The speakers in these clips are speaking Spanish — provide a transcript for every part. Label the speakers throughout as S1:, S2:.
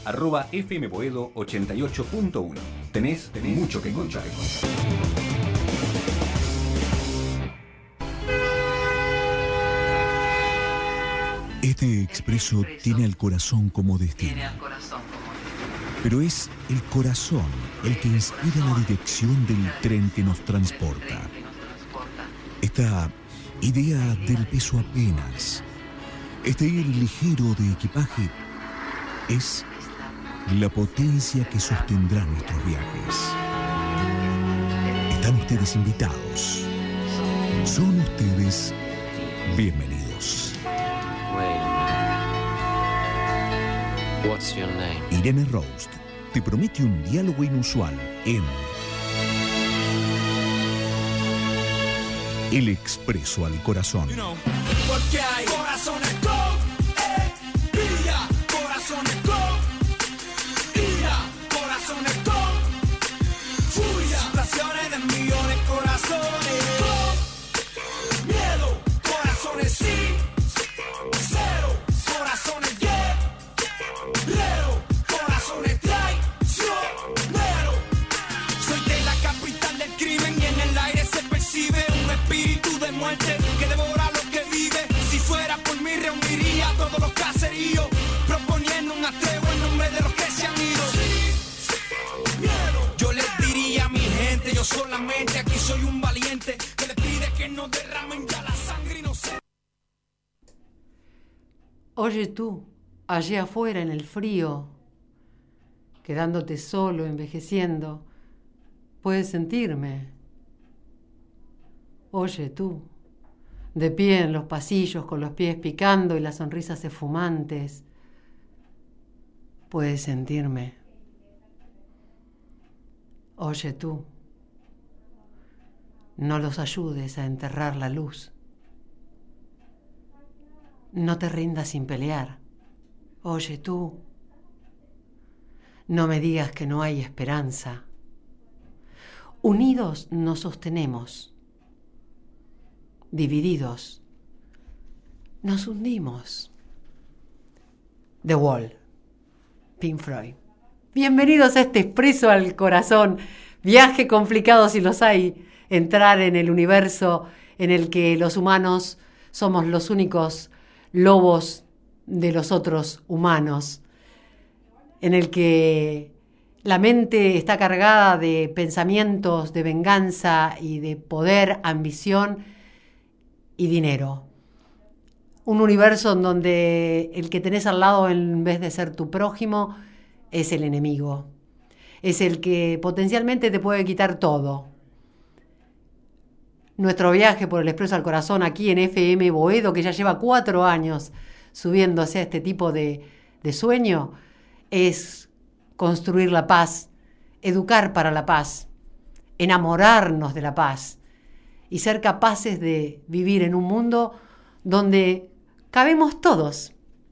S1: @fmboedo88.1. Tenés mucho que contar.
S2: Este expreso tiene el corazón como destino. Pero es el corazón el que inspira la dirección del tren que nos transporta. Esta idea del peso apenas, este ir ligero de equipaje, es la potencia que sostendrá nuestros viajes. Están ustedes invitados. Son ustedes bienvenidos.
S3: What's your name?
S2: Irene Rost te promete un diálogo inusual en El Expreso al Corazón.
S4: Porque hay corazones con vida, corazones con ira, corazones con furia, situaciones de millones, corazones con miedo, corazones sin cero, corazones guerrero, corazones traicionero. Soy de la capital del crimen y en el aire se percibe un espíritu de muerte que devora lo que vive. Si fuera por mí reuniría todos los caseríos, proponiendo un atreo en nombre de los que se han ido. Yo les diría a mi gente, yo solamente aquí soy un valiente que les pide que no derramen ya la sangre inocente.
S5: Oye tú, allí afuera en el frío, quedándote solo, envejeciendo, puedes sentirme. Oye tú, de pie en los pasillos con los pies picando y las sonrisas esfumantes, puedes sentirme. Oye tú, no los ayudes a enterrar la luz. No te rindas sin pelear. Oye tú, no me digas que no hay esperanza. Unidos nos sostenemos. Divididos nos hundimos. The Wall, Pink Floyd. Bienvenidos a este expreso al corazón. Viaje complicado si los hay. Entrar en el universo en el que los humanos somos los únicos lobos de los otros humanos. En el que la mente está cargada de pensamientos de venganza y de poder, ambición y dinero. Un universo en donde el que tenés al lado en vez de ser tu prójimo es el enemigo. Es el que potencialmente te puede quitar todo. Nuestro viaje por el Expreso al Corazón aquí en FM Boedo, que ya lleva 4 años subiéndose a este tipo de sueño, es construir la paz, educar para la paz, enamorarnos de la paz y ser capaces de vivir en un mundo donde cabemos todos.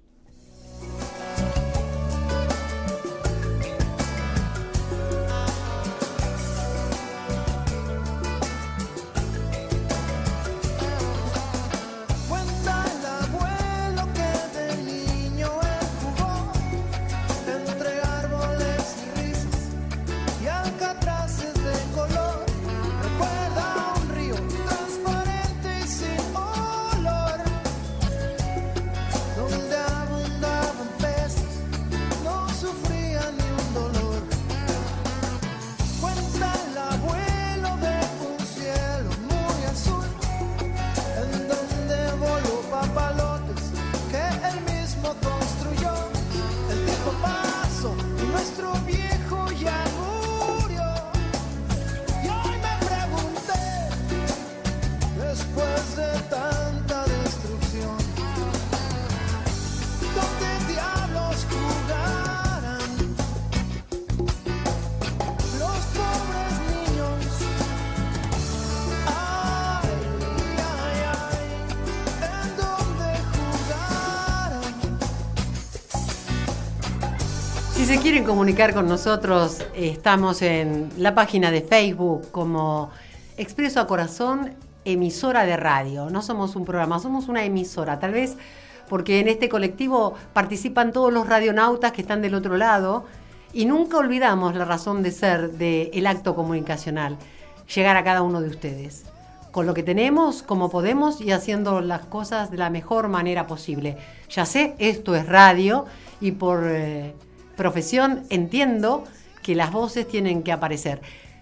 S5: Si se quieren comunicar con nosotros, estamos en la página de Facebook como Expreso a Corazón, emisora de radio. No somos un programa, somos una emisora. Tal vez porque en este colectivo participan todos los radionautas que están del otro lado y nunca olvidamos la razón de ser del acto comunicacional, llegar a cada uno de ustedes, con lo que tenemos, como podemos y haciendo las cosas de la mejor manera posible. Ya sé, esto es radio y por profesión entiendo que las voces tienen que aparecer.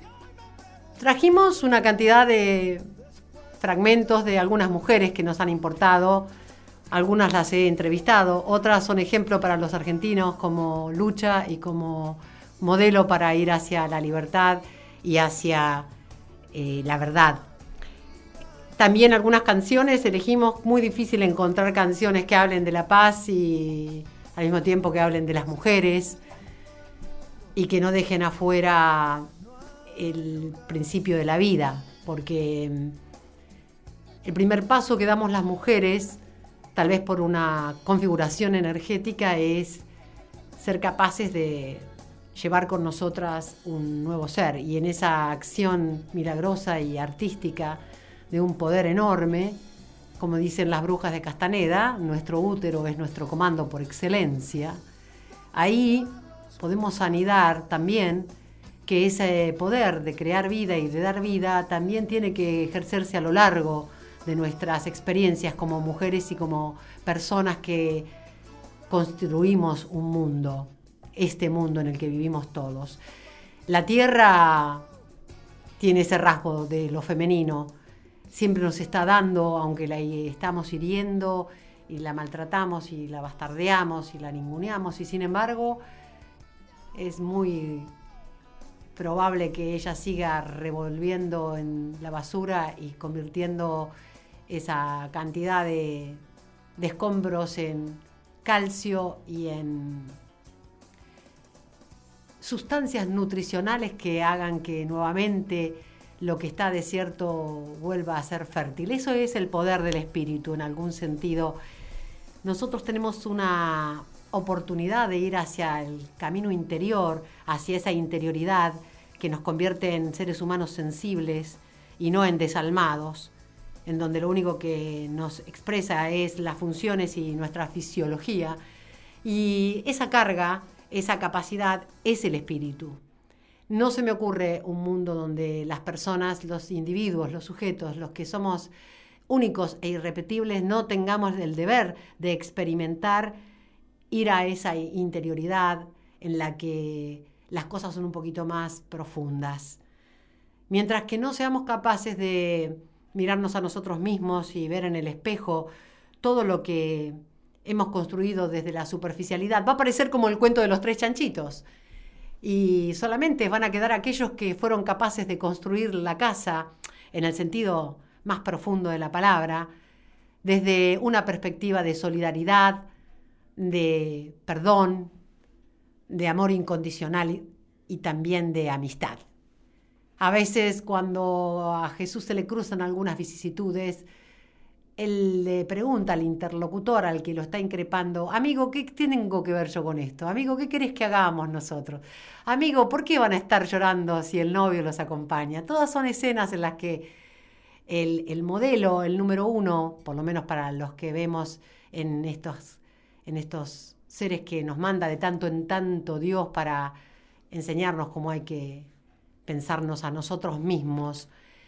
S5: Trajimos una cantidad de fragmentos de algunas mujeres que nos han importado, algunas las he entrevistado, otras son ejemplo para los argentinos como lucha y como modelo para ir hacia la libertad y hacia la verdad. También algunas canciones, elegimos, muy difícil encontrar canciones que hablen de la paz y al mismo tiempo que hablen de las mujeres y que no dejen afuera el principio de la vida, porque el primer paso que damos las mujeres, tal vez por una configuración energética, es ser capaces de llevar con nosotras un nuevo ser, y en esa acción milagrosa y artística de un poder enorme, como dicen las brujas de Castaneda, nuestro útero es nuestro comando por excelencia. Ahí podemos anidar también que ese poder de crear vida y de dar vida también tiene que ejercerse a lo largo de nuestras experiencias como mujeres y como personas que construimos un mundo, este mundo en el que vivimos todos. La tierra tiene ese rasgo de lo femenino, siempre nos está dando, aunque la estamos hiriendo y la maltratamos y la bastardeamos y la ninguneamos, y sin embargo es muy probable que ella siga revolviendo en la basura y convirtiendo esa cantidad de escombros en calcio y en sustancias nutricionales que hagan que nuevamente lo que está desierto vuelva a ser fértil. Eso es el poder del espíritu en algún sentido. Nosotros tenemos una oportunidad de ir hacia el camino interior, hacia esa interioridad que nos convierte en seres humanos sensibles y no en desalmados, en donde lo único que nos expresa es las funciones y nuestra fisiología. Y esa carga, esa capacidad es el espíritu. No se me ocurre un mundo donde las personas, los individuos, los sujetos, los que somos únicos e irrepetibles, no tengamos el deber de experimentar, ir a esa interioridad en la que las cosas son un poquito más profundas. Mientras que no seamos capaces de mirarnos a nosotros mismos y ver en el espejo todo lo que hemos construido desde la superficialidad, va a parecer como el cuento de los 3 chanchitos. Y solamente van a quedar aquellos que fueron capaces de construir la casa, en el sentido más profundo de la palabra, desde una perspectiva de solidaridad, de perdón, de amor incondicional y también de amistad. A veces cuando a Jesús se le cruzan algunas vicisitudes, él le pregunta al interlocutor, al que lo está increpando: amigo, ¿qué tengo que ver yo con esto? Amigo, ¿qué querés que hagamos nosotros? Amigo, ¿por qué van a estar llorando si el novio los acompaña? Todas son escenas en las que el modelo, el número uno, por lo menos para los que vemos en estos seres que nos manda de tanto en tanto Dios para enseñarnos cómo hay que pensarnos a nosotros mismos,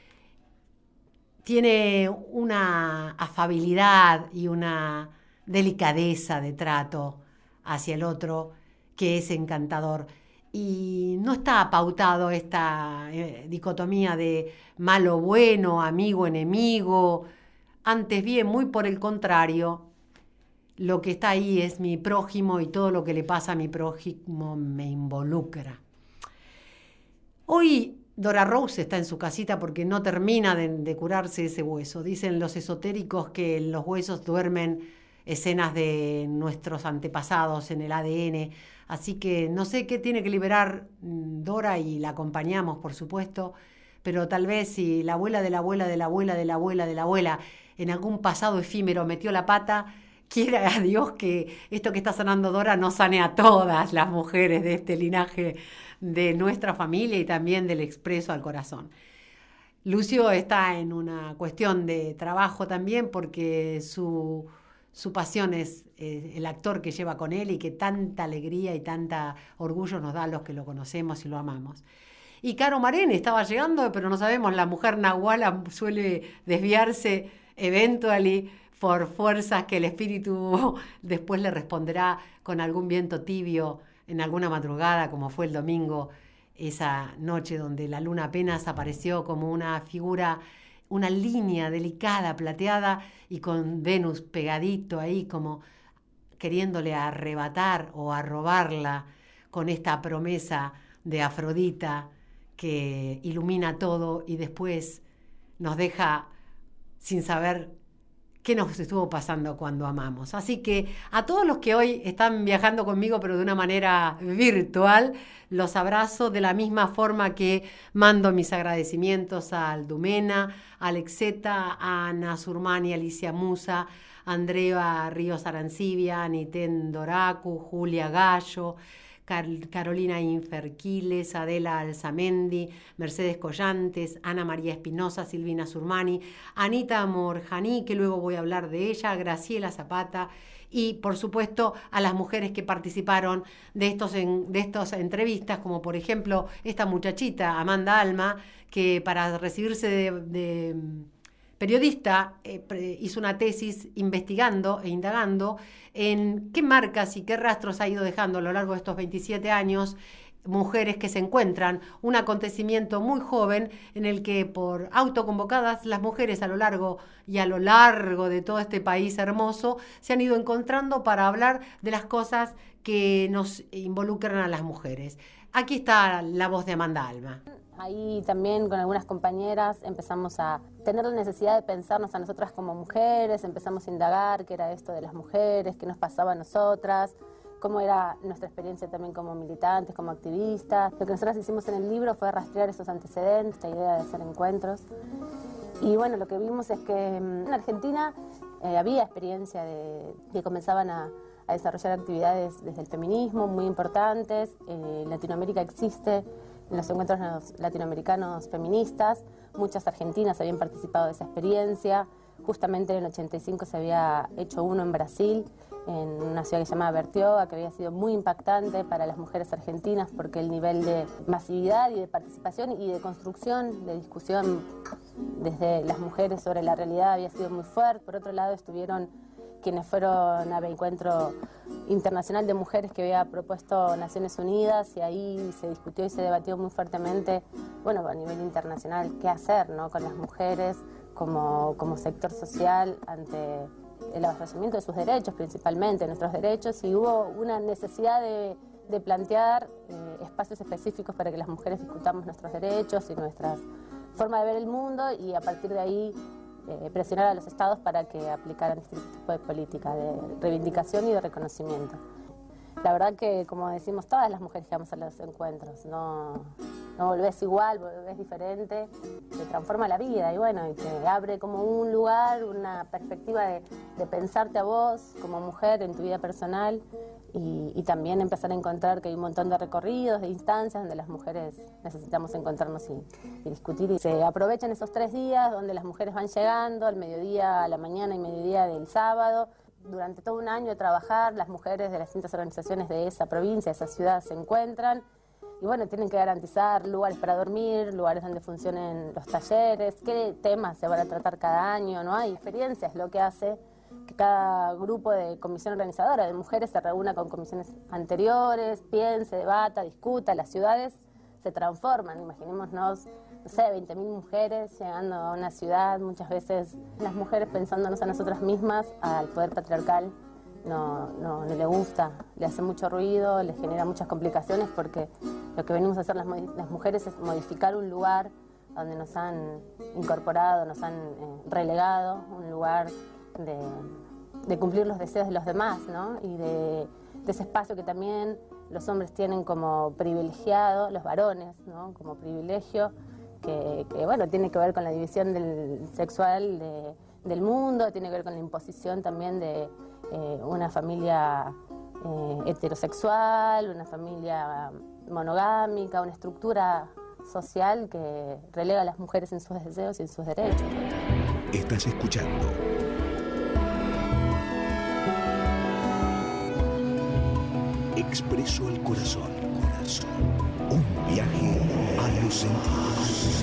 S5: tiene una afabilidad y una delicadeza de trato hacia el otro que es encantador. Y no está pautado esta dicotomía de malo-bueno, amigo-enemigo. Antes bien, muy por el contrario, lo que está ahí es mi prójimo y todo lo que le pasa a mi prójimo me involucra. Hoy Dora Rose está en su casita porque no termina de curarse ese hueso. Dicen los esotéricos que en los huesos duermen escenas de nuestros antepasados en el ADN. Así que no sé qué tiene que liberar Dora y la acompañamos, por supuesto. Pero tal vez si la abuela de la abuela de la abuela de la abuela de la abuela en algún pasado efímero metió la pata, quiera a Dios que esto que está sanando Dora no sane a todas las mujeres de este linaje de nuestra familia y también del Expreso al Corazón. Lucio está en una cuestión de trabajo también porque su su pasión es el actor que lleva con él y que tanta alegría y tanta orgullo nos da a los que lo conocemos y lo amamos. Y Caro Marén estaba llegando, pero no sabemos, la mujer nahuala suele desviarse eventually por fuerzas que el espíritu después le responderá con algún viento tibio en alguna madrugada, como fue el domingo, esa noche donde la luna apenas apareció como una figura, una línea delicada, plateada, y con Venus pegadito ahí como queriéndole arrebatar o a robarla con esta promesa de Afrodita que ilumina todo y después nos deja sin saber qué nos estuvo pasando cuando amamos. Así que a todos los que hoy están viajando conmigo, pero de una manera virtual, los abrazo de la misma forma que mando mis agradecimientos a Aldumena, a Alexeta, a Ana Surmani, Alicia Musa, Andrea Ríos Arancibia, Aniten Doracu, Julia Gallo, Carolina Inferquiles, Adela Alzamendi, Mercedes Collantes, Ana María Espinosa, Silvina Surmani, Anita Morjaní, que luego voy a hablar de ella, Graciela Zapata y, por supuesto, a las mujeres que participaron de estas entrevistas, como por ejemplo esta muchachita, Amanda Alma, que para recibirse de periodista, hizo una tesis investigando e indagando en qué marcas y qué rastros ha ido dejando a lo largo de estos 27 años mujeres que se encuentran, un acontecimiento muy joven en el que por autoconvocadas las mujeres a lo largo de todo este país hermoso se han ido encontrando para hablar de las cosas que nos involucran a las mujeres. Aquí está la voz de Amanda Alma.
S6: Ahí también con algunas compañeras empezamos a tener la necesidad de pensarnos a nosotras como mujeres, empezamos a indagar qué era esto de las mujeres, qué nos pasaba a nosotras, cómo era nuestra experiencia también como militantes, como activistas. Lo que nosotras hicimos en el libro fue rastrear esos antecedentes, esta idea de hacer encuentros. Y bueno, lo que vimos es que en Argentina había experiencia de que comenzaban a desarrollar actividades desde el feminismo muy importantes. En Latinoamérica existe en los encuentros latinoamericanos feministas, muchas argentinas habían participado de esa experiencia. Justamente en el 85 se había hecho uno en Brasil, en una ciudad que se llamaba Bertioga, que había sido muy impactante para las mujeres argentinas porque el nivel de masividad y de participación y de construcción, de discusión desde las mujeres sobre la realidad había sido muy fuerte. Por otro lado estuvieron quienes fueron al encuentro internacional de mujeres que había propuesto Naciones Unidas, y ahí se discutió y se debatió muy fuertemente, bueno, a nivel internacional, qué hacer, ¿no?, con las mujeres como sector social ante el avasallamiento de sus derechos, principalmente nuestros derechos, y hubo una necesidad de plantear espacios específicos para que las mujeres discutamos nuestros derechos y nuestra forma de ver el mundo, y a partir de ahí presionar a los estados para que aplicaran este tipo de política de reivindicación y de reconocimiento. La verdad que, como decimos todas las mujeres que vamos a los encuentros, no volvés igual, volvés diferente, te transforma la vida y bueno, y te abre como un lugar, una perspectiva de pensarte a vos como mujer en tu vida personal, y también empezar a encontrar que hay un montón de recorridos, de instancias donde las mujeres necesitamos encontrarnos y discutir. Y se aprovechan esos 3 días donde las mujeres van llegando al mediodía, a la mañana y mediodía del sábado. Durante todo un año de trabajar, las mujeres de las distintas organizaciones de esa provincia, de esa ciudad, se encuentran. Y bueno, tienen que garantizar lugares para dormir, lugares donde funcionen los talleres, qué temas se van a tratar cada año, ¿no? Hay experiencias, lo que hace que cada grupo de comisión organizadora de mujeres se reúna con comisiones anteriores, piense, debata, discuta. Las ciudades se transforman, imaginémonos, no sé, 20.000 mujeres llegando a una ciudad, muchas veces las mujeres pensándonos a nosotras mismas, al poder patriarcal no le gusta, le hace mucho ruido, le genera muchas complicaciones, porque lo que venimos a hacer las mujeres es modificar un lugar donde nos han incorporado, nos han relegado, un lugar de cumplir los deseos de los demás, ¿no? Y de ese espacio que también los hombres tienen como privilegiado, los varones, ¿no?, como privilegio, que bueno, tiene que ver con la división sexual del mundo, tiene que ver con la imposición también de una familia heterosexual, una familia monogámica, una estructura social que relega a las mujeres en sus deseos y en sus derechos.
S2: Estás escuchando Expreso al corazón. Un viaje a los sentidos.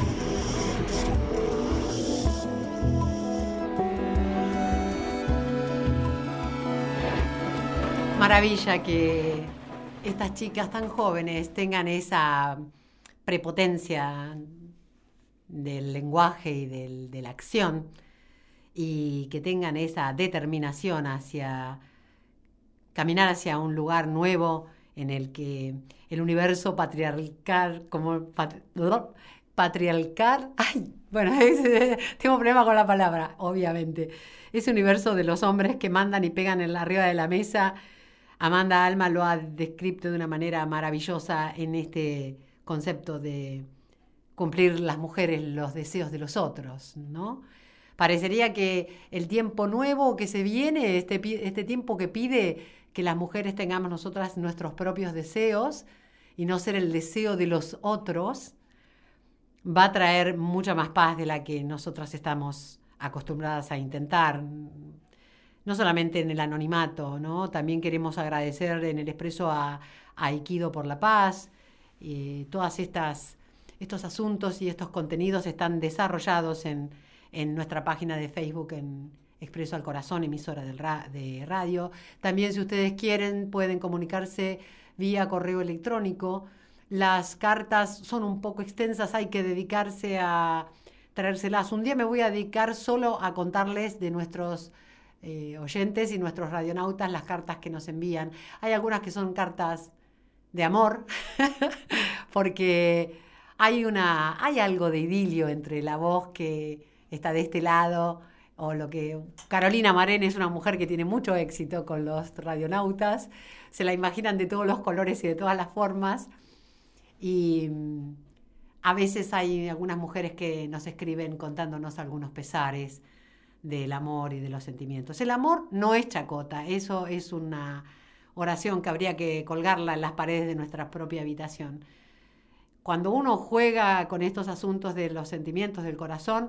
S5: Maravilla que estas chicas tan jóvenes tengan esa prepotencia del lenguaje y de la acción, y que tengan esa determinación hacia caminar hacia un lugar nuevo en el que el universo patriarcal, tengo problema con la palabra, obviamente, ese universo de los hombres que mandan y pegan arriba de la mesa. Amanda Alma lo ha descrito de una manera maravillosa en este concepto de cumplir las mujeres los deseos de los otros, ¿no? Parecería que el tiempo nuevo que se viene, este tiempo que pide que las mujeres tengamos nosotras nuestros propios deseos y no ser el deseo de los otros, va a traer mucha más paz de la que nosotras estamos acostumbradas a intentar. No solamente en el anonimato, ¿no? También queremos agradecer en el Expreso a Aikido por la Paz. Todos estos asuntos y estos contenidos están desarrollados en nuestra página de Facebook, en Expreso al Corazón, emisora de radio. También, si ustedes quieren, pueden comunicarse vía correo electrónico. Las cartas son un poco extensas, hay que dedicarse a traérselas. Un día me voy a dedicar solo a contarles de nuestros oyentes y nuestros radionautas las cartas que nos envían. Hay algunas que son cartas de amor, porque hay algo de idilio entre la voz que está de este lado, o lo que Carolina Marén es una mujer que tiene mucho éxito con los radionautas, se la imaginan de todos los colores y de todas las formas, y a veces hay algunas mujeres que nos escriben contándonos algunos pesares del amor y de los sentimientos. El amor no es chacota, eso es una oración que habría que colgarla en las paredes de nuestra propia habitación. Cuando uno juega con estos asuntos de los sentimientos del corazón,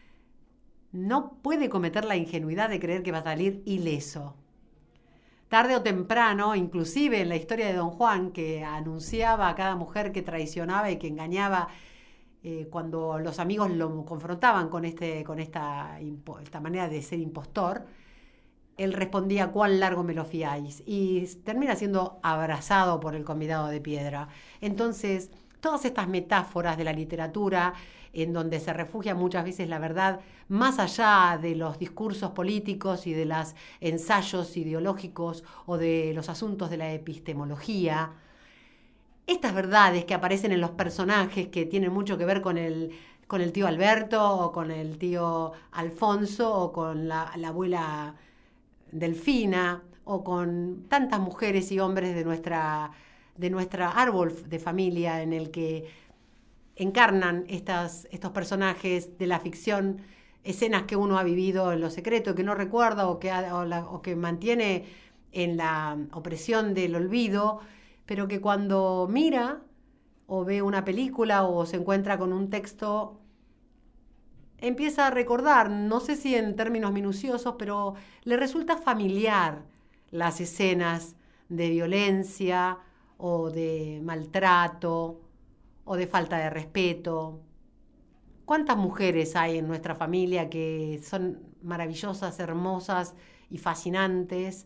S5: no puede cometer la ingenuidad de creer que va a salir ileso. Tarde o temprano, inclusive en la historia de Don Juan, que anunciaba a cada mujer que traicionaba y que engañaba, cuando los amigos lo confrontaban con esta manera de ser impostor, él respondía: ¿cuán largo me lo fiáis? Y termina siendo abrazado por el convidado de piedra. Entonces, todas estas metáforas de la literatura, en donde se refugia muchas veces la verdad, más allá de los discursos políticos y de los ensayos ideológicos o de los asuntos de la epistemología, estas verdades que aparecen en los personajes, que tienen mucho que ver con el tío Alberto, o con el tío Alfonso, o con la abuela Delfina, o con tantas mujeres y hombres de nuestra árbol de familia, en el que encarnan estos personajes de la ficción, escenas que uno ha vivido en lo secreto, que no recuerda o que mantiene en la opresión del olvido, pero que cuando mira o ve una película o se encuentra con un texto, empieza a recordar, no sé si en términos minuciosos, pero le resulta familiar las escenas de violencia o de maltrato o de falta de respeto. ¿Cuántas mujeres hay en nuestra familia que son maravillosas, hermosas y fascinantes,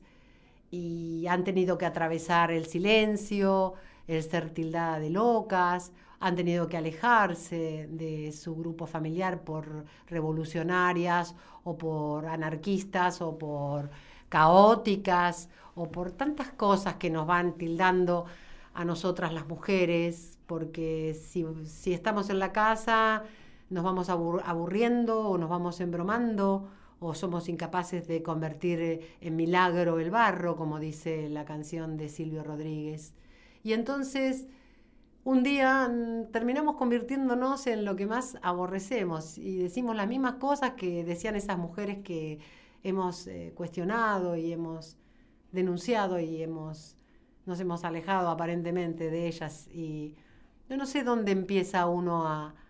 S5: y han tenido que atravesar el silencio, el ser tildada de locas, han tenido que alejarse de su grupo familiar por revolucionarias o por anarquistas o por caóticas o por tantas cosas que nos van tildando a nosotras las mujeres? Porque si estamos en la casa nos vamos aburriendo o nos vamos embromando, o somos incapaces de convertir en milagro el barro, como dice la canción de Silvio Rodríguez. Y entonces un día terminamos convirtiéndonos en lo que más aborrecemos y decimos las mismas cosas que decían esas mujeres que hemos cuestionado y hemos denunciado y nos hemos alejado aparentemente de ellas. Y yo no sé dónde empieza uno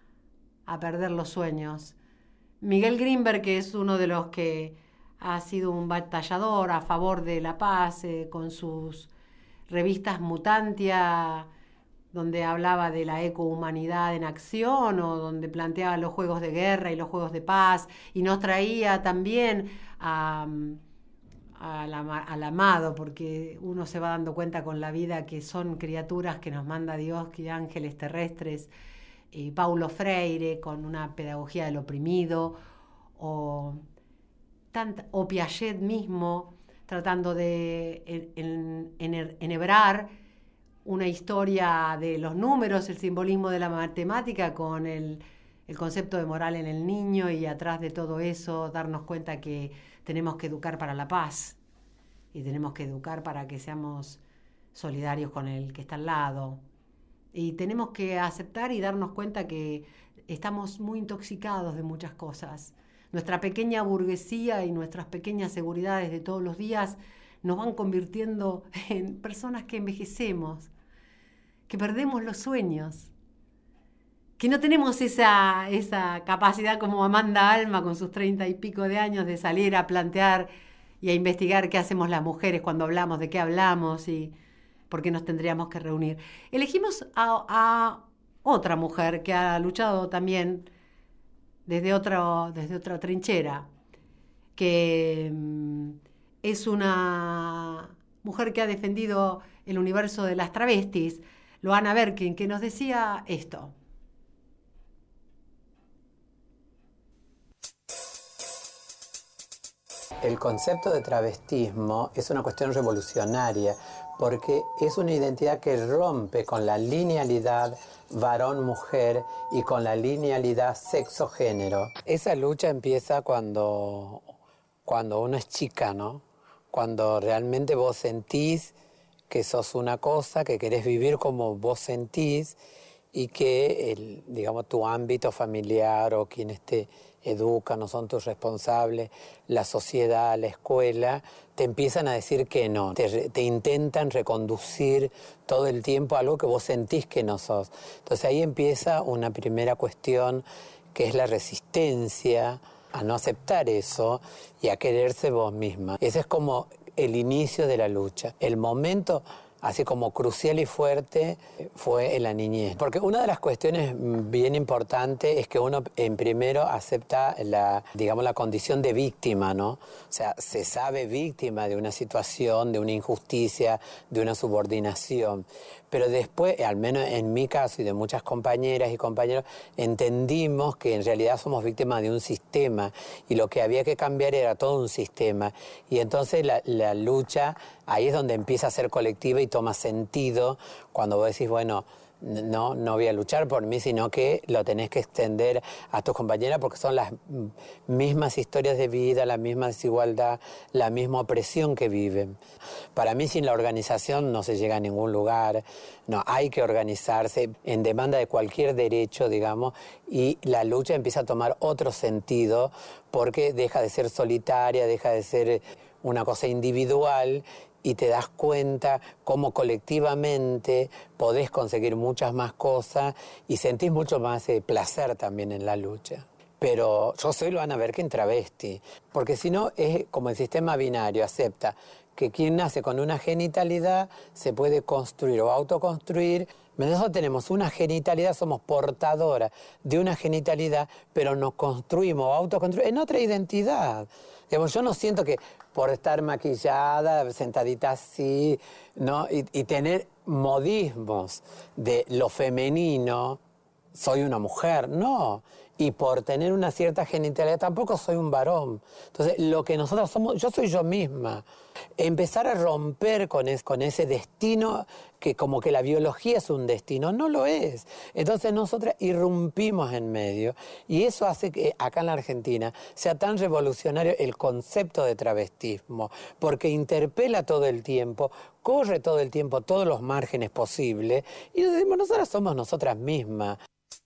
S5: a perder los sueños. Miguel Grinberg, que es uno de los que ha sido un batallador a favor de la paz, con sus revistas Mutantia, donde hablaba de la ecohumanidad en acción, o donde planteaba los juegos de guerra y los juegos de paz, y nos traía también al amado, porque uno se va dando cuenta con la vida que son criaturas que nos manda Dios, que ángeles terrestres. Paulo Freire con una pedagogía del oprimido, o Piaget mismo tratando de enhebrar una historia de los números, el simbolismo de la matemática con el concepto de moral en el niño, y atrás de todo eso darnos cuenta que tenemos que educar para la paz y tenemos que educar para que seamos solidarios con el que está al lado. Y tenemos que aceptar y darnos cuenta que estamos muy intoxicados de muchas cosas. Nuestra pequeña burguesía y nuestras pequeñas seguridades de todos los días nos van convirtiendo en personas que envejecemos, que perdemos los sueños, que no tenemos esa capacidad como Amanda Alma con sus 30 y pico de años de salir a plantear y a investigar qué hacemos las mujeres cuando hablamos, de qué hablamos y por qué nos tendríamos que reunir. Elegimos a otra mujer que ha luchado también desde otra trinchera, que es una mujer que ha defendido el universo de las travestis, Loana Berkin, que nos decía esto.
S7: El concepto de travestismo es una cuestión revolucionaria porque es una identidad que rompe con la linealidad varón-mujer y con la linealidad sexo-género. Esa lucha empieza cuando uno es chica, ¿no? Cuando realmente vos sentís que sos una cosa, que querés vivir como vos sentís y que, digamos, tu ámbito familiar o quienes te educan o son tus responsables, la sociedad, la escuela, te empiezan a decir que no. Te intentan reconducir todo el tiempo a algo que vos sentís que no sos. Entonces ahí empieza una primera cuestión que es la resistencia a no aceptar eso y a quererse vos misma. Ese es como el inicio de la lucha. El momento así como crucial y fuerte fue en la niñez. Porque una de las cuestiones bien importantes es que uno en primero acepta la condición de víctima, ¿no? O sea, se sabe víctima de una situación, de una injusticia, de una subordinación. Pero después, al menos en mi caso y de muchas compañeras y compañeros, entendimos que en realidad somos víctimas de un sistema y lo que había que cambiar era todo un sistema. Y entonces la lucha ahí es donde empieza a ser colectiva y toma sentido cuando vos decís, bueno, no voy a luchar por mí, sino que lo tenés que extender a tus compañeras porque son las mismas historias de vida, la misma desigualdad, la misma opresión que viven. Para mí, sin la organización no se llega a ningún lugar. No, hay que organizarse en demanda de cualquier derecho, digamos, y la lucha empieza a tomar otro sentido porque deja de ser solitaria, deja de ser una cosa individual y te das cuenta cómo colectivamente podés conseguir muchas más cosas y sentís mucho más placer también en la lucha. Pero yo soy Loana Berkin travesti, porque si no es como el sistema binario, acepta que quien nace con una genitalidad se puede construir o autoconstruir. Nosotros tenemos una genitalidad, somos portadoras de una genitalidad, pero nos construimos o autoconstruimos en otra identidad. Digamos, yo no siento que por estar maquillada, sentadita así, ¿no? y tener modismos de lo femenino, soy una mujer, no. Y por tener una cierta genitalidad tampoco soy un varón. Entonces, lo que nosotros somos, yo soy yo misma. Empezar a romper con ese destino, que como que la biología es un destino, no lo es. Entonces nosotras irrumpimos en medio y eso hace que acá en la Argentina sea tan revolucionario el concepto de travestismo, porque interpela todo el tiempo, corre todo el tiempo todos los márgenes posibles y nos decimos, nosotras somos nosotras mismas.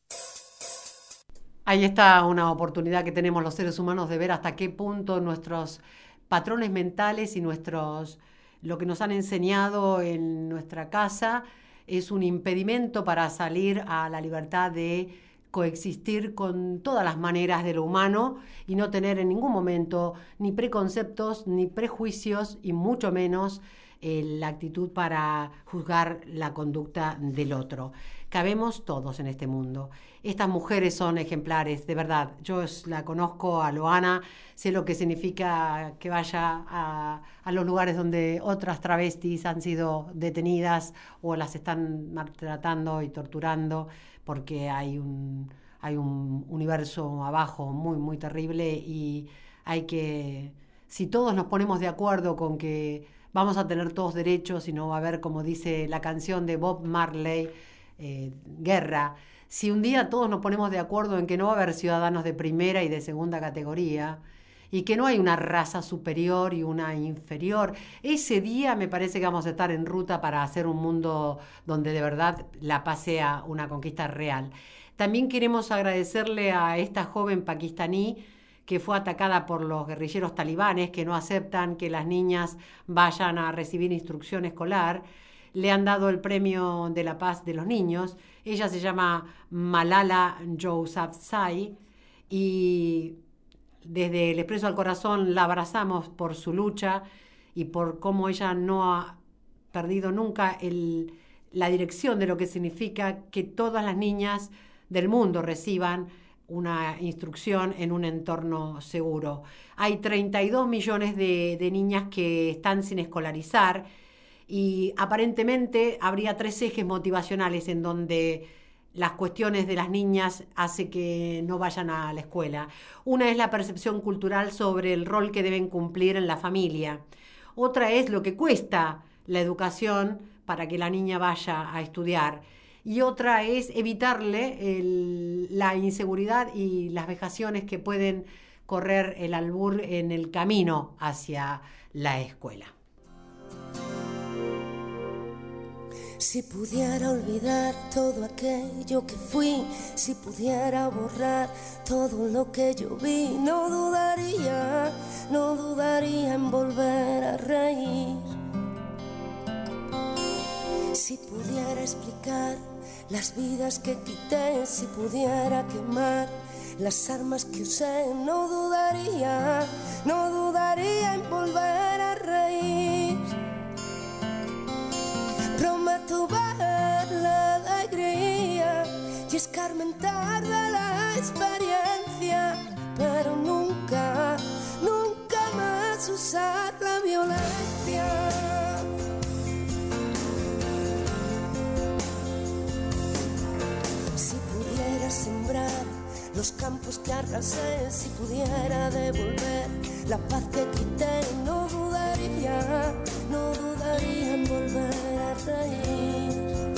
S5: Ahí está una oportunidad que tenemos los seres humanos de ver hasta qué punto nuestros patrones mentales y lo que nos han enseñado en nuestra casa es un impedimento para salir a la libertad de coexistir con todas las maneras de lo humano y no tener en ningún momento ni preconceptos, ni prejuicios y mucho menos la actitud para juzgar la conducta del otro. Cabemos todos en este mundo. Estas mujeres son ejemplares, de verdad. Yo la conozco a Loana, sé lo que significa que vaya a los lugares donde otras travestis han sido detenidas o las están maltratando y torturando, porque hay un universo abajo muy, muy terrible, y hay que, si todos nos ponemos de acuerdo con que vamos a tener todos derechos y no va a haber, como dice la canción de Bob Marley, guerra. Si un día todos nos ponemos de acuerdo en que no va a haber ciudadanos de primera y de segunda categoría, y que no hay una raza superior y una inferior, ese día me parece que vamos a estar en ruta para hacer un mundo donde de verdad la paz sea una conquista real. También queremos agradecerle a esta joven pakistaní que fue atacada por los guerrilleros talibanes, que no aceptan que las niñas vayan a recibir instrucción escolar. Le han dado el premio de la paz de los niños. Ella se llama Malala Yousafzai, y desde el Expreso al Corazón la abrazamos por su lucha y por cómo ella no ha perdido nunca la dirección de lo que significa que todas las niñas del mundo reciban una instrucción en un entorno seguro. Hay 32 millones de niñas que están sin escolarizar, y aparentemente habría 3 ejes motivacionales en donde las cuestiones de las niñas hace que no vayan a la escuela. Una es la percepción cultural sobre el rol que deben cumplir en la familia. Otra es lo que cuesta la educación para que la niña vaya a estudiar. Y otra es evitarle la inseguridad y las vejaciones que pueden correr el albur en el camino hacia la escuela.
S8: Si pudiera olvidar todo aquello que fui, si pudiera borrar todo lo que yo vi, no dudaría en volver a reír. Si pudiera explicar las vidas que quité, si pudiera quemar las armas que usé, no dudaría en volver a reír. Prometo ver la alegría y escarmentar de la experiencia, pero nunca más usar la violencia. Si pudiera sembrar los campos que arrasé, si pudiera devolver la paz que quité, no dudaría en volver a reír.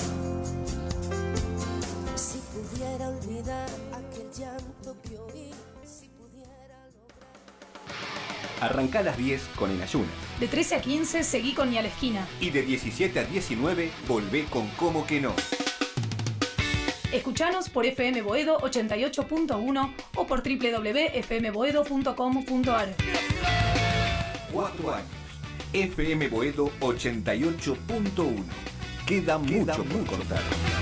S8: Si pudiera olvidar aquel llanto que oí, si pudiera lograr...
S1: Arrancá a las 10 con En Ayunas.
S9: De 13 a 15 seguí con Ni a la Esquina.
S1: Y de 17 a 19 volvé con Cómo que no.
S9: Escuchanos por FM Boedo 88.1 o por www.fmboedo.com.ar.
S1: 4 años. FM Boedo 88.1. Queda mucho por contar.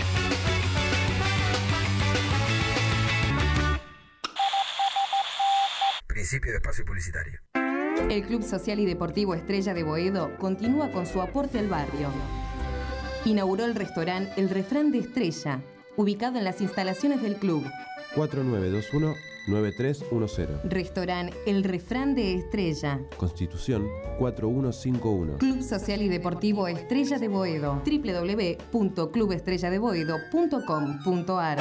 S10: Principio de espacio publicitario.
S11: El Club Social y Deportivo Estrella de Boedo continúa con su aporte al barrio. Inauguró el restaurante El Refrán de Estrella, ubicado en las instalaciones del club.
S12: 4921-9310.
S11: Restaurante El Refrán de Estrella.
S12: Constitución 4151.
S11: Club Social y Deportivo Estrella de Boedo. www.clubestrellaDeBoedo.com.ar.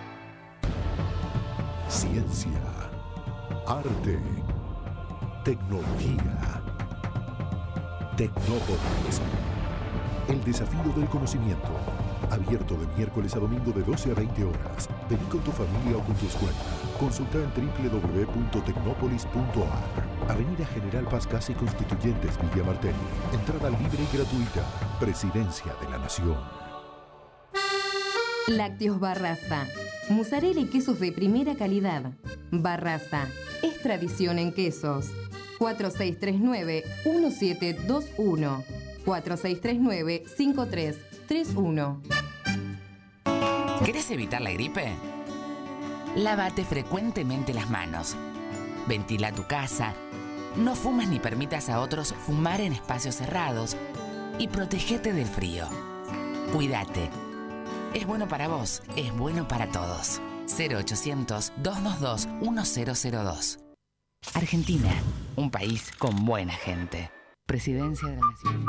S2: Ciencia, arte, tecnología. Tecnópolis. El desafío del conocimiento. Abierto de miércoles a domingo de 12 a 20 horas. Vení con tu familia o con tu escuela. Consulta en www.tecnopolis.ar. Avenida General Paz Casi Constituyentes, Villa Martelli. Entrada libre y gratuita. Presidencia de la Nación.
S11: Lácteos Barraza. Mozzarella y quesos de primera calidad. Barraza. Es tradición en quesos. 4639-1721. 4639-5331.
S13: ¿Querés evitar la gripe? Lávate frecuentemente las manos. Ventila tu casa. No fumes ni permitas a otros fumar en espacios cerrados. y protégete del frío. Cuídate. Es bueno para vos, es bueno para todos. 0800-222-1002. Argentina, un país con buena gente. Presidencia de la Nación.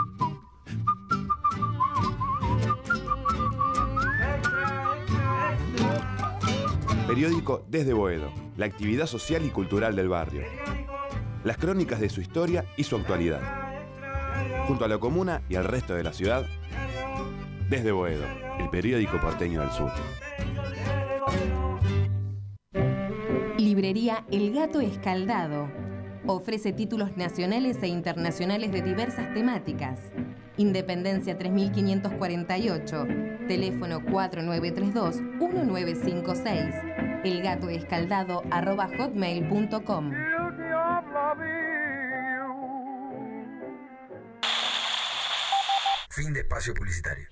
S14: Periódico Desde Boedo, la actividad social y cultural del barrio. Las crónicas de su historia y su actualidad. Junto a la comuna y al resto de la ciudad, Desde Boedo, el periódico porteño del sur.
S11: Librería El Gato Escaldado. Ofrece títulos nacionales e internacionales de diversas temáticas. Independencia 3548. Teléfono 4932-1956. elgatoescaldado@hotmail.com.
S10: Fin de espacio publicitario.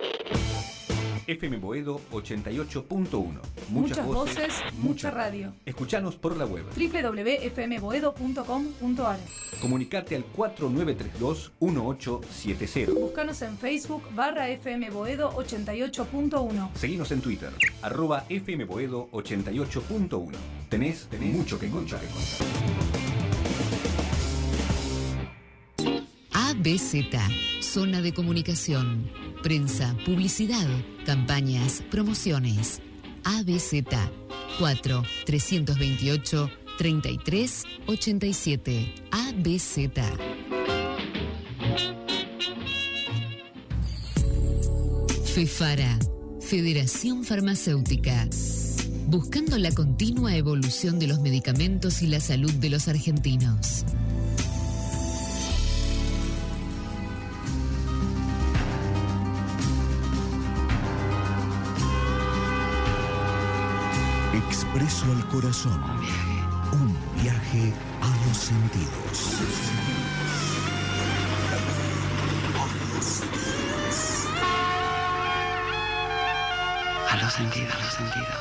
S1: FM Boedo 88.1.
S9: Muchas voces, mucha radio.
S1: Escuchanos por la web.
S9: www.fmboedo.com.ar.
S1: Comunicate al 4932-1870.
S9: Búscanos en Facebook /FM Boedo 88.1.
S1: Seguinos en Twitter, @FM Boedo 88.1. Tenés mucho que contar.
S15: ABZ, Zona de Comunicación, Prensa, Publicidad, Campañas, Promociones. ABZ, 4-328-3387. ABZ. FEFARA, Federación Farmacéutica. Buscando la continua evolución de los medicamentos y la salud de los argentinos.
S2: Expreso al corazón. Un viaje a los sentidos.
S3: A los sentidos, a los sentidos.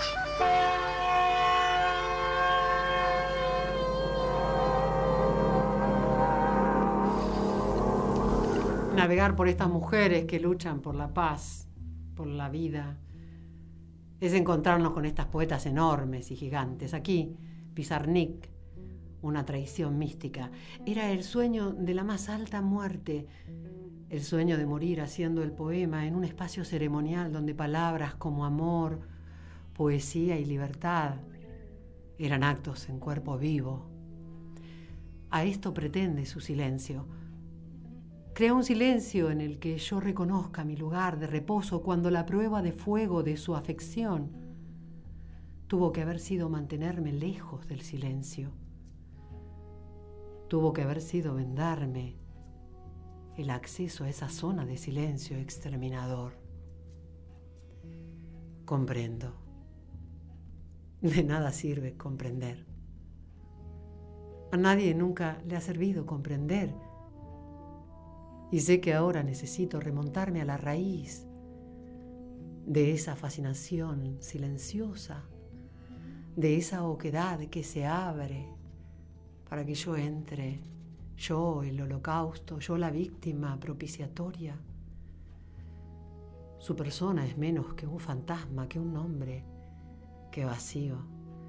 S5: Navegar por estas mujeres que luchan por la paz, por la vida, es encontrarnos con estas poetas enormes y gigantes. Aquí, Pizarnik, una traición mística, era el sueño de la más alta muerte, el sueño de morir haciendo el poema en un espacio ceremonial donde palabras como amor, poesía y libertad eran actos en cuerpo vivo. A esto pretende su silencio. Crea un silencio en el que yo reconozca mi lugar de reposo cuando la prueba de fuego de su afección tuvo que haber sido mantenerme lejos del silencio. Tuvo que haber sido vendarme el acceso a esa zona de silencio exterminador. Comprendo. De nada sirve comprender. A nadie nunca le ha servido comprender. Y sé que ahora necesito remontarme a la raíz de esa fascinación silenciosa, de esa oquedad que se abre para que yo entre, yo el holocausto, yo la víctima propiciatoria. Su persona es menos que un fantasma, que un nombre, que vacío.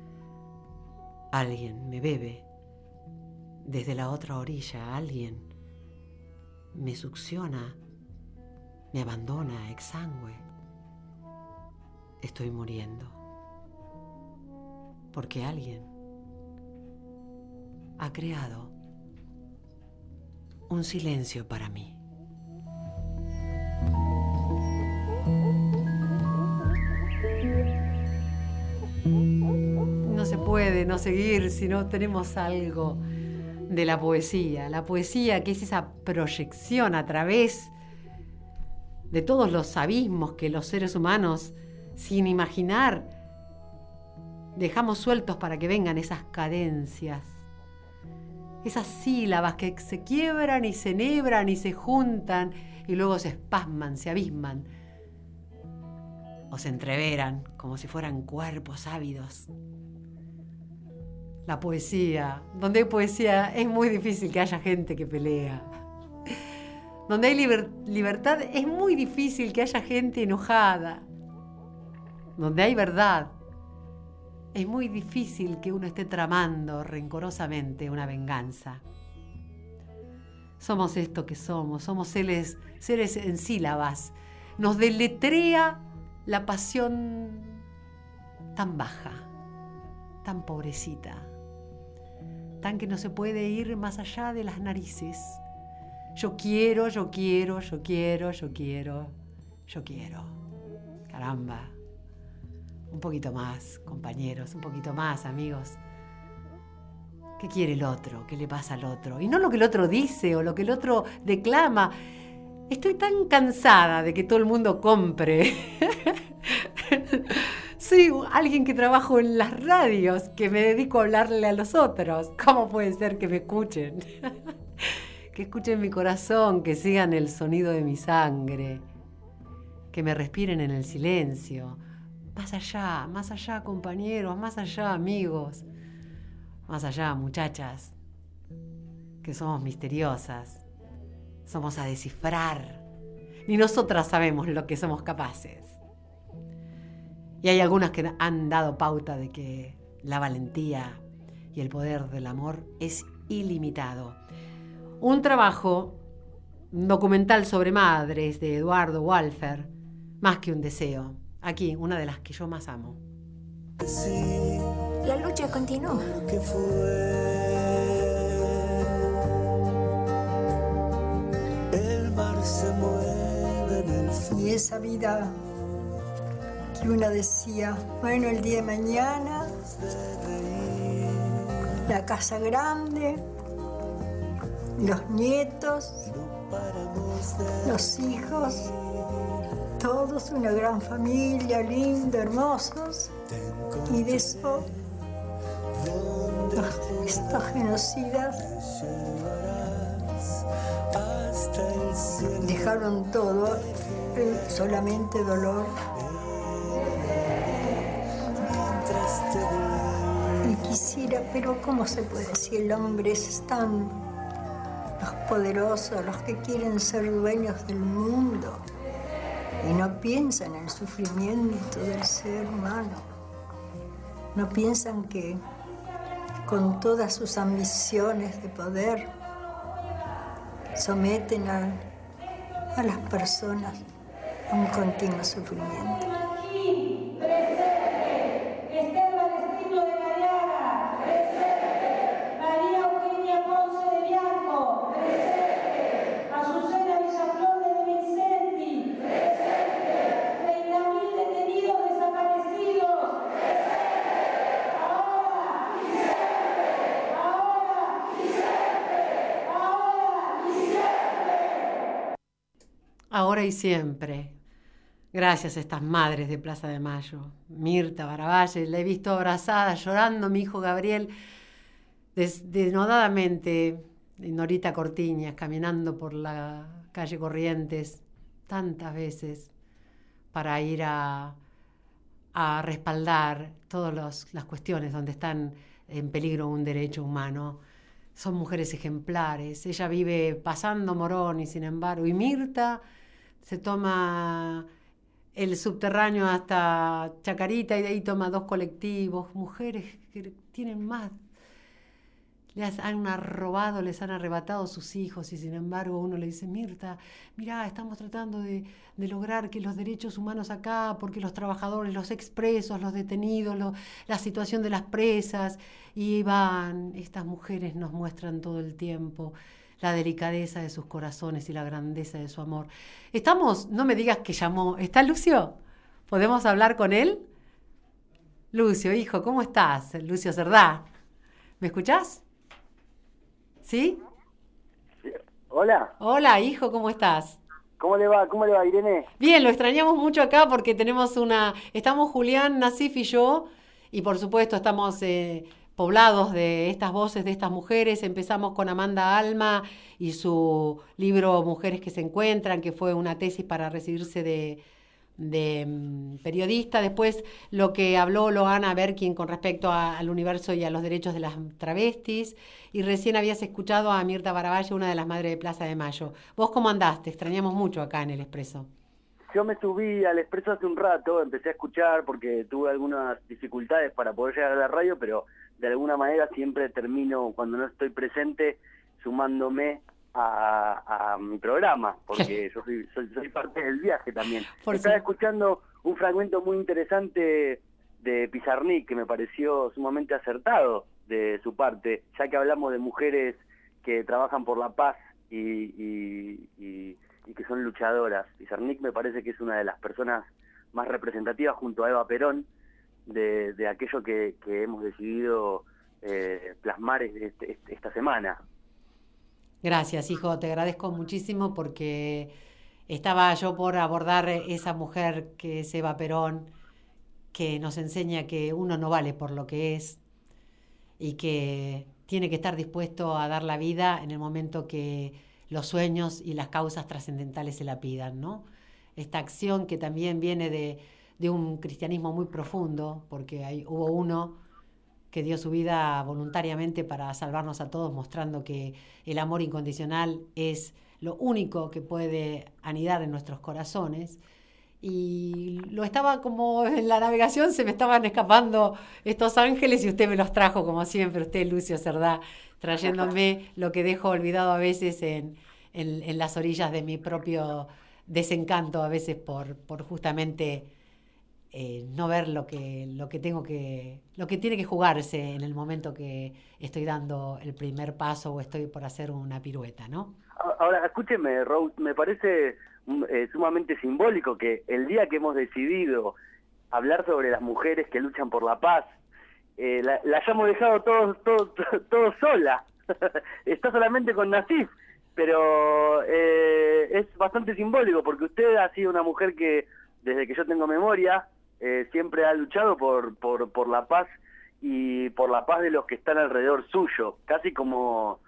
S5: Alguien me bebe desde la otra orilla, alguien me succiona, me abandona, exangüe. Estoy muriendo. Porque alguien ha creado un silencio para mí. No se puede no seguir si no tenemos algo de la poesía que es esa proyección a través de todos los abismos que los seres humanos, sin imaginar, dejamos sueltos para que vengan esas cadencias, esas sílabas que se quiebran y se enhebran y se juntan y luego se espasman, se abisman o se entreveran como si fueran cuerpos ávidos. La poesía, donde hay poesía es muy difícil que haya gente que pelea. donde hay libertad, es muy difícil que haya gente enojada. Donde hay verdad, es muy difícil que uno esté tramando rencorosamente una venganza. Somos esto que somos seres en sílabas. Nos deletrea la pasión tan baja, tan pobrecita, tan que no se puede ir más allá de las narices. Yo quiero, yo quiero, yo quiero, yo quiero, yo quiero. Caramba. Un poquito más, compañeros, un poquito más, amigos. ¿Qué quiere el otro? ¿Qué le pasa al otro? Y no lo que el otro dice o lo que el otro declama. Estoy tan cansada de que todo el mundo compre. Soy alguien que trabajo en las radios, que me dedico a hablarle a los otros. ¿Cómo puede ser que me escuchen? Que escuchen mi corazón, que sigan el sonido de mi sangre, que me respiren en el silencio. Más allá, compañeros, más allá, amigos, más allá, muchachas, que somos misteriosas, somos a descifrar. Ni nosotras sabemos lo que somos capaces. Y hay algunas que han dado pauta de que la valentía y el poder del amor es ilimitado. Un trabajo, un documental sobre madres de Eduardo Walfer, Más que un deseo. Aquí, una de las que yo más amo.
S16: La lucha continúa.
S17: El mar se mueve en el fondo.
S18: Y esa vida que uno decía, bueno, el día de mañana, la casa grande, los nietos, los hijos, todos una gran familia, linda, hermosos, y de eso estos genocidas dejaron todo, solamente dolor. Y quisiera, pero ¿cómo se puede si el hombre es tan los poderosos, los que quieren ser dueños del mundo y no piensan en el sufrimiento del ser humano? No piensan que con todas sus ambiciones de poder someten a las personas a un continuo sufrimiento.
S5: Ahora y siempre. Gracias a estas madres de Plaza de Mayo. Mirta Baravalle, la he visto abrazada, llorando, mi hijo Gabriel, denodadamente, Norita Cortiñas, caminando por la calle Corrientes, tantas veces, para ir a respaldar todas las cuestiones donde están en peligro un derecho humano. Son mujeres ejemplares. Ella vive pasando Morón y sin embargo, y Mirta se toma el subterráneo hasta Chacarita y de ahí toma 2 colectivos. Mujeres que tienen más, les han robado, les han arrebatado sus hijos y sin embargo uno le dice, Mirta, mirá, estamos tratando de lograr que los derechos humanos acá, porque los trabajadores, los expresos, los detenidos, la situación de las presas, y van, estas mujeres nos muestran todo el tiempo la delicadeza de sus corazones y la grandeza de su amor. Estamos, no me digas que llamó, ¿está Lucio? ¿Podemos hablar con él? Lucio, hijo, ¿cómo estás? Lucio Cerdá, ¿me escuchás? ¿Sí?
S19: Hola.
S5: Hola, hijo, ¿cómo estás?
S19: ¿Cómo le va, Irene?
S5: Bien, lo extrañamos mucho acá porque estamos Julián, Nasif y yo, y por supuesto estamos poblados de estas voces de estas mujeres. Empezamos con Amanda Alma y su libro Mujeres que se encuentran, que fue una tesis para recibirse de periodista. Después lo que habló Loana Berkin con respecto al universo y a los derechos de las travestis. Y recién habías escuchado a Mirta Baravalle, una de las madres de Plaza de Mayo. ¿Vos cómo andás? Te extrañamos mucho acá en El Expreso.
S19: Yo me subí al Expreso hace un rato, empecé a escuchar porque tuve algunas dificultades para poder llegar a la radio, pero de alguna manera siempre termino, cuando no estoy presente, sumándome a mi programa, porque yo soy parte del viaje también. Estaba escuchando un fragmento muy interesante de Pizarnik que me pareció sumamente acertado de su parte, ya que hablamos de mujeres que trabajan por la paz y que son luchadoras. Pizarnik me parece que es una de las personas más representativas junto a Eva Perón de aquello que hemos decidido plasmar esta semana.
S5: Gracias, hijo, te agradezco muchísimo porque estaba yo por abordar esa mujer que es Eva Perón, que nos enseña que uno no vale por lo que es y que tiene que estar dispuesto a dar la vida en el momento que los sueños y las causas trascendentales se la pidan, ¿no? Esta acción que también viene de un cristianismo muy profundo, porque hubo uno que dio su vida voluntariamente para salvarnos a todos, mostrando que el amor incondicional es lo único que puede anidar en nuestros corazones. Y lo estaba como en la navegación, se me estaban escapando estos ángeles y usted me los trajo, como siempre, usted, Lucio Cerdá, trayéndome lo que dejo olvidado a veces en las orillas de mi propio desencanto, a veces por justamente no ver lo que tiene que jugarse en el momento que estoy dando el primer paso o estoy por hacer una pirueta, ¿no?
S19: Ahora, escúcheme, Rose, me parece sumamente simbólico que el día que hemos decidido hablar sobre las mujeres que luchan por la paz, la hayamos dejado todos sola. Está solamente con Nasif, pero es bastante simbólico porque usted ha sido una mujer que desde que yo tengo memoria siempre ha luchado por la paz y por la paz de los que están alrededor suyo, casi como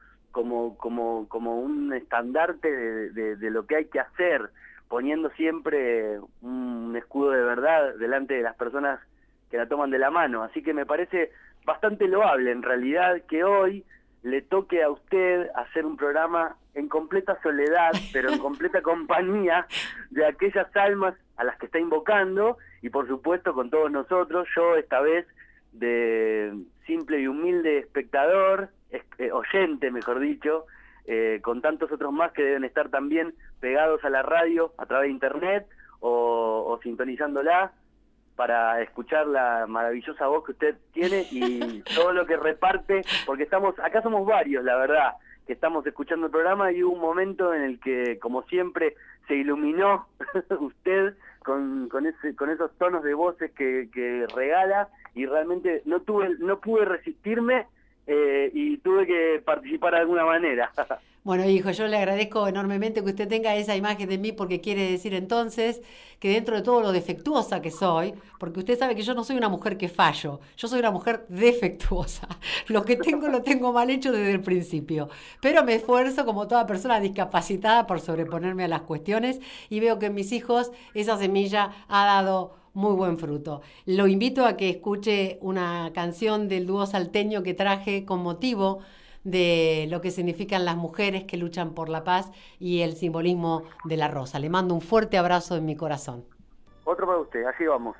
S19: un estandarte de lo que hay que hacer, poniendo siempre un escudo de verdad delante de las personas que la toman de la mano. Así que me parece bastante loable en realidad que hoy le toque a usted hacer un programa en completa soledad, pero en completa compañía de aquellas almas a las que está invocando, y por supuesto con todos nosotros, yo esta vez de simple y humilde espectador, oyente mejor dicho, con tantos otros más que deben estar también pegados a la radio a través de internet o sintonizándola para escuchar la maravillosa voz que usted tiene y todo lo que reparte, porque acá somos varios, la verdad, que estamos escuchando el programa, y hubo un momento en el que, como siempre, se iluminó usted con esos tonos de voces que regala, y realmente no pude resistirme y tuve que participar de alguna manera.
S5: Bueno, hijo, yo le agradezco enormemente que usted tenga esa imagen de mí, porque quiere decir entonces que dentro de todo lo defectuosa que soy, porque usted sabe que yo no soy una mujer que fallo, yo soy una mujer defectuosa. Lo que tengo lo tengo mal hecho desde el principio, pero me esfuerzo como toda persona discapacitada por sobreponerme a las cuestiones, y veo que en mis hijos esa semilla ha dado muy buen fruto. Lo invito a que escuche una canción del dúo salteño que traje con motivo de lo que significan las mujeres que luchan por la paz y el simbolismo de la rosa. Le mando un fuerte abrazo en mi corazón.
S19: Otro para usted, así vamos.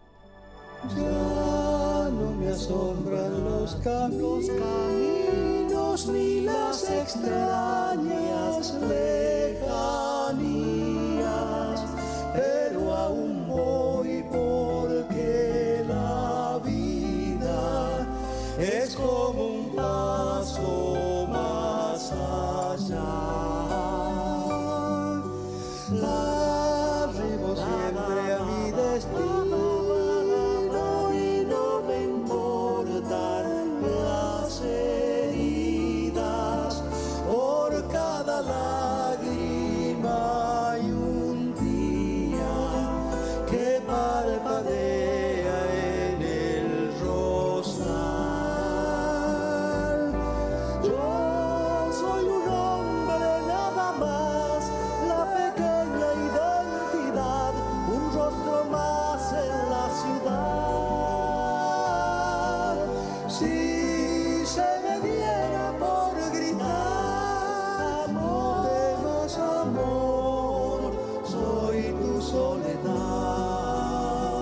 S17: Ya no me asombran los caminos ni las extrañas lejanías, pero aún voy porque la vida es como un paso más allá. Arribo siempre a mi destino y no me importan las heridas por cada lágrima y Si se me diera por gritar, amor, temas amor, soy tu soledad.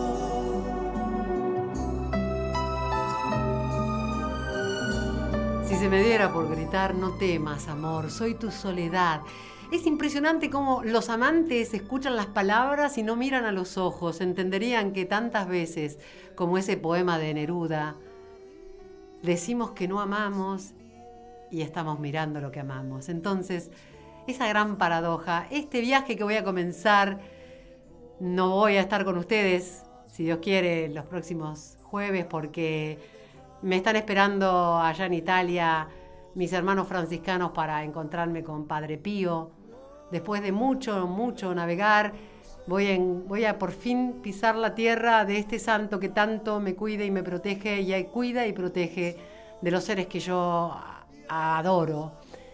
S5: Si se me diera por gritar, no temas, amor, soy tu soledad. Es impresionante cómo los amantes escuchan las palabras y no miran a los ojos. Entenderían que tantas veces, como ese poema de Neruda, decimos que no amamos y estamos mirando lo que amamos. Entonces, esa gran paradoja, este viaje que voy a comenzar, no voy a estar con ustedes, si Dios quiere, los próximos jueves, porque me están esperando allá en Italia mis hermanos franciscanos para encontrarme con Padre Pío. Después de mucho, mucho navegar, voy a por fin pisar la tierra de este santo que tanto me cuida y me protege, y cuida y protege de los seres que yo adoro.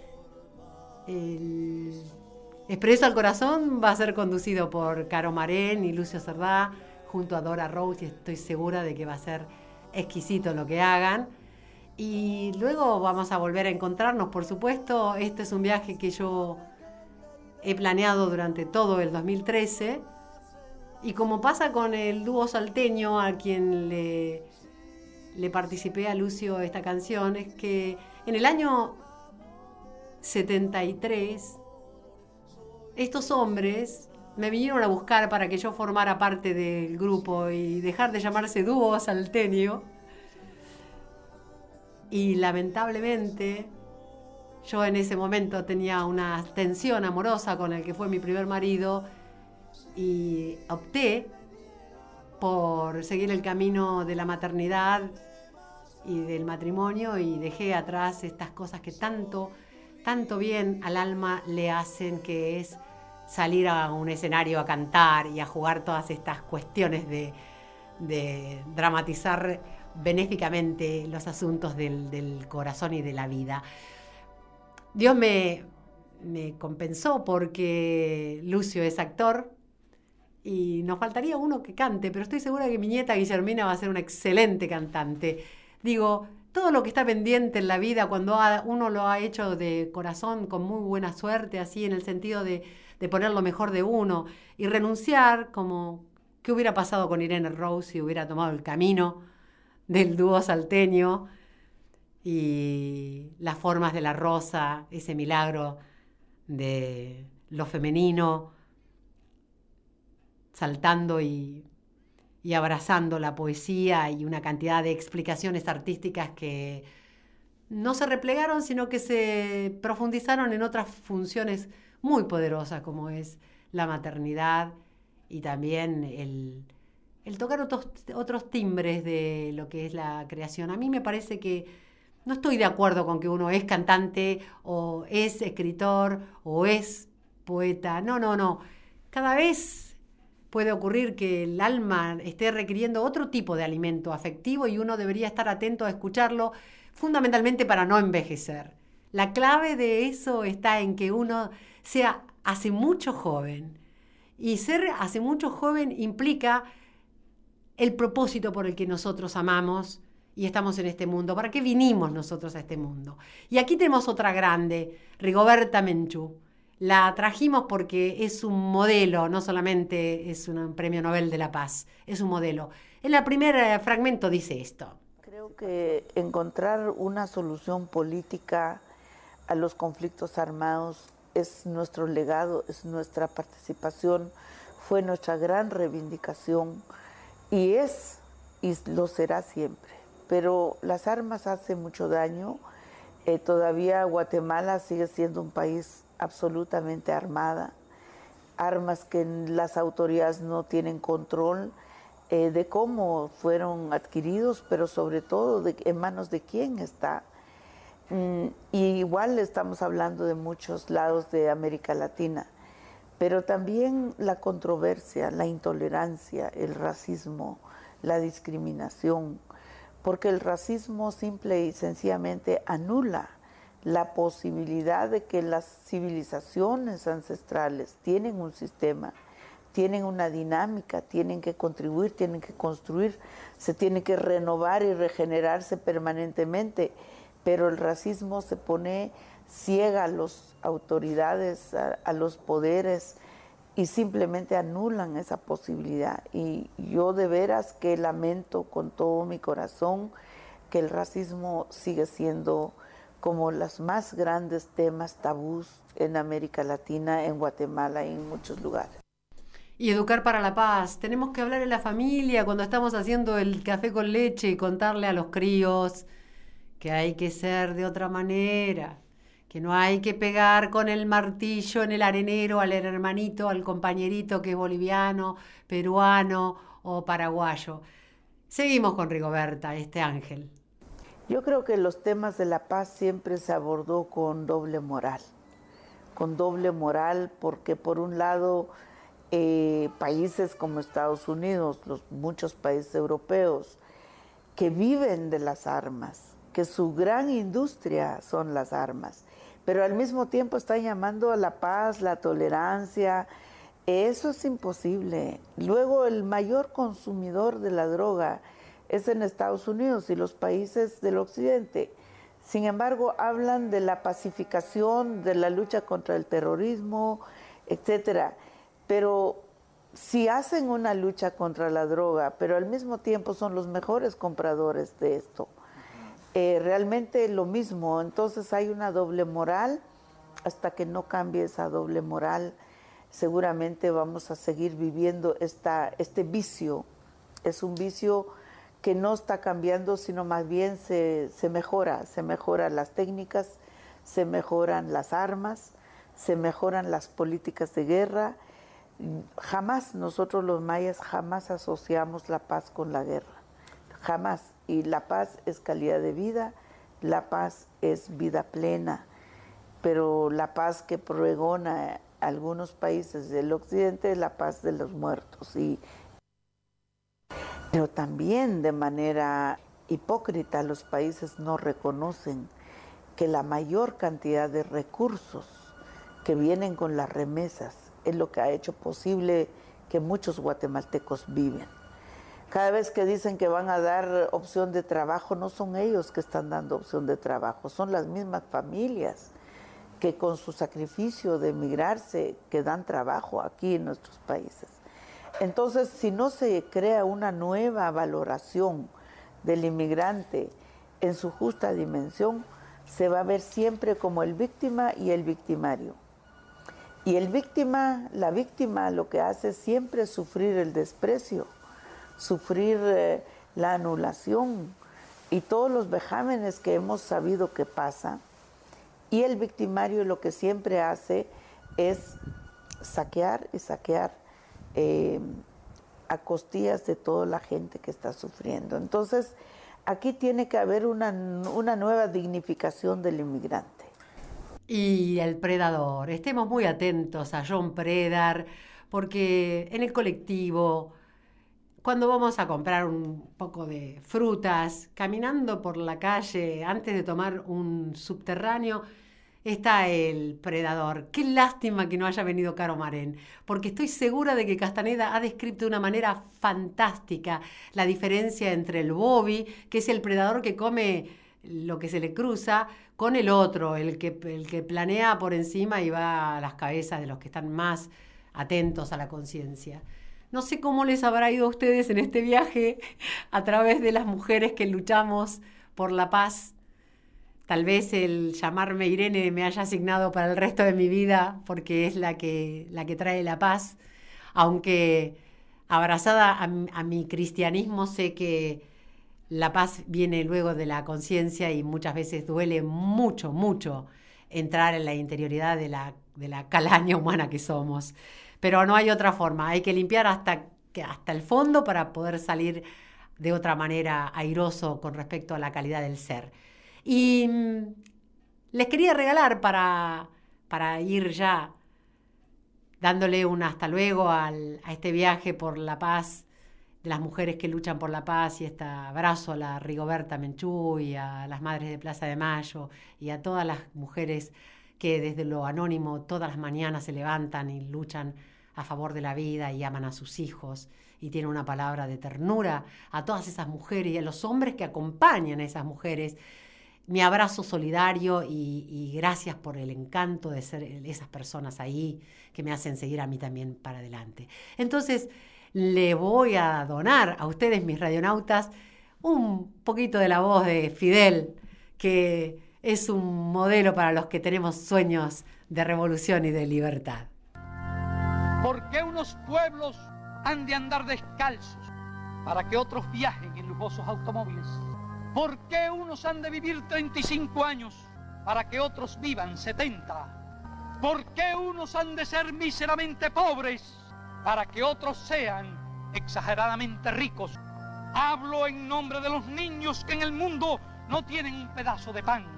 S5: El Expreso al Corazón va a ser conducido por Caro Marén y Lucio Cerdá, junto a Dora Rose, y estoy segura de que va a ser exquisito lo que hagan. Y luego vamos a volver a encontrarnos, por supuesto. Este es un viaje que yo he planeado durante todo el 2013, y como pasa con el dúo salteño a quien le participé a Lucio esta canción, es que en el año 73 estos hombres me vinieron a buscar para que yo formara parte del grupo y dejar de llamarse dúo salteño. Y lamentablemente yo en ese momento tenía una tensión amorosa con el que fue mi primer marido y opté por seguir el camino de la maternidad y del matrimonio, y dejé atrás estas cosas que tanto bien al alma le hacen, que es salir a un escenario a cantar y a jugar todas estas cuestiones de dramatizar benéficamente los asuntos del corazón y de la vida. Dios me compensó porque Lucio es actor y nos faltaría uno que cante, pero estoy segura que mi nieta Guillermina va a ser una excelente cantante. Digo, todo lo que está pendiente en la vida, cuando uno lo ha hecho de corazón, con muy buena suerte, así en el sentido de poner lo mejor de uno y renunciar, como qué hubiera pasado con Irene Rose si hubiera tomado el camino del dúo salteño y las formas de la rosa, ese milagro de lo femenino, saltando y abrazando la poesía y una cantidad de explicaciones artísticas que no se replegaron, sino que se profundizaron en otras funciones muy poderosas, como es la maternidad y también el tocar otros timbres de lo que es la creación. A mí me parece que no estoy de acuerdo con que uno es cantante o es escritor o es poeta. No. Cada vez puede ocurrir que el alma esté requiriendo otro tipo de alimento afectivo y uno debería estar atento a escucharlo, fundamentalmente para no envejecer. La clave de eso está en que uno sea hace mucho joven. Y ser hace mucho joven implica el propósito por el que nosotros amamos y estamos en este mundo. ¿Para qué vinimos nosotros a este mundo? Y aquí tenemos otra grande, Rigoberta Menchú. La trajimos porque es un modelo, no solamente es un premio Nobel de la Paz, es un modelo. En el primer fragmento dice esto.
S16: Creo que encontrar una solución política a los conflictos armados es nuestro legado, es nuestra participación, fue nuestra gran reivindicación y lo será siempre. Pero las armas hacen mucho daño, todavía Guatemala sigue siendo un país absolutamente armada, armas que las autoridades no tienen control de cómo fueron adquiridos, pero sobre todo en manos de quién está. Y igual estamos hablando de muchos lados de América Latina, pero también la controversia, la intolerancia, el racismo, la discriminación, porque el racismo simple y sencillamente anula la posibilidad de que las civilizaciones ancestrales tienen un sistema tienen una dinámica, tienen que contribuir, tienen que construir, se tiene que renovar y regenerarse permanentemente, pero el racismo se pone ciega a las autoridades, a los poderes, y simplemente anulan esa posibilidad. Y yo de veras que lamento con todo mi corazón que el racismo sigue siendo como los más grandes temas tabús en América Latina, en Guatemala y en muchos lugares.
S5: Y educar para la paz. Tenemos que hablar en la familia cuando estamos haciendo el café con leche y contarle a los críos que hay que ser de otra manera, que no hay que pegar con el martillo en el arenero al hermanito, al compañerito que es boliviano, peruano o paraguayo. Seguimos con Rigoberta, este ángel.
S16: Yo creo que los temas de la paz siempre se abordó con doble moral porque por un lado países como Estados Unidos, muchos países europeos que viven de las armas, que su gran industria son las armas, pero al mismo tiempo están llamando a la paz, la tolerancia. Eso es imposible. Luego el mayor consumidor de la droga es en Estados Unidos y los países del occidente. Sin embargo, hablan de la pacificación, de la lucha contra el terrorismo, etcétera. Pero si hacen una lucha contra la droga, pero al mismo tiempo son los mejores compradores de esto, realmente lo mismo. Entonces hay una doble moral. Hasta que no cambie esa doble moral, seguramente vamos a seguir viviendo este vicio. Es un vicio que no está cambiando, sino más bien se mejoran las técnicas, se mejoran las armas, se mejoran las políticas de guerra. Jamás, nosotros los mayas, jamás asociamos la paz con la guerra, jamás. Y la paz es calidad de vida, la paz es vida plena, pero la paz que pregona algunos países del occidente es la paz de los muertos. Pero también de manera hipócrita los países no reconocen que la mayor cantidad de recursos que vienen con las remesas es lo que ha hecho posible que muchos guatemaltecos viven. Cada vez que dicen que van a dar opción de trabajo, no son ellos que están dando opción de trabajo, son las mismas familias que con su sacrificio de emigrarse, que dan trabajo aquí en nuestros países. Entonces, si no se crea una nueva valoración del inmigrante en su justa dimensión, se va a ver siempre como el víctima y el victimario. Y la víctima lo que hace siempre es sufrir el desprecio, sufrir la anulación y todos los vejámenes que hemos sabido que pasa. Y el victimario lo que siempre hace es saquear y saquear a costillas de toda la gente que está sufriendo. Entonces, aquí tiene que haber una nueva dignificación del inmigrante.
S5: Y el predador. Estemos muy atentos a John Predar, porque en el colectivo, cuando vamos a comprar un poco de frutas, caminando por la calle, antes de tomar un subterráneo, está el predador. Qué lástima que no haya venido Caro Marén, porque estoy segura de que Castaneda ha descrito de una manera fantástica la diferencia entre el bovi, que es el predador que come lo que se le cruza, con el otro, el que planea por encima y va a las cabezas de los que están más atentos a la conciencia. No sé cómo les habrá ido a ustedes en este viaje a través de las mujeres que luchamos por la paz. Tal vez el llamarme Irene me haya asignado para el resto de mi vida porque es la que trae la paz. Aunque abrazada a mi cristianismo sé que la paz viene luego de la conciencia y muchas veces duele mucho, mucho entrar en la interioridad de la calaña humana que somos. Pero no hay otra forma, hay que limpiar hasta el fondo para poder salir de otra manera airoso con respecto a la calidad del ser. Y les quería regalar para ir ya dándole un hasta luego a este viaje por la paz de las mujeres que luchan por la paz y este abrazo a la Rigoberta Menchú y a las madres de Plaza de Mayo y a todas las mujeres que desde lo anónimo todas las mañanas se levantan y luchan a favor de la vida y aman a sus hijos y tienen una palabra de ternura a todas esas mujeres y a los hombres que acompañan a esas mujeres. Mi abrazo solidario y gracias por el encanto de ser esas personas ahí que me hacen seguir a mí también para adelante. Entonces, le voy a donar a ustedes, mis radionautas, un poquito de la voz de Fidel, que es un modelo para los que tenemos sueños de revolución y de libertad.
S20: ¿Por qué unos pueblos han de andar descalzos para que otros viajen en lujosos automóviles? ¿Por qué unos han de vivir 35 años para que otros vivan 70? ¿Por qué unos han de ser míseramente pobres para que otros sean exageradamente ricos? Hablo en nombre de los niños que en el mundo no tienen un pedazo de pan.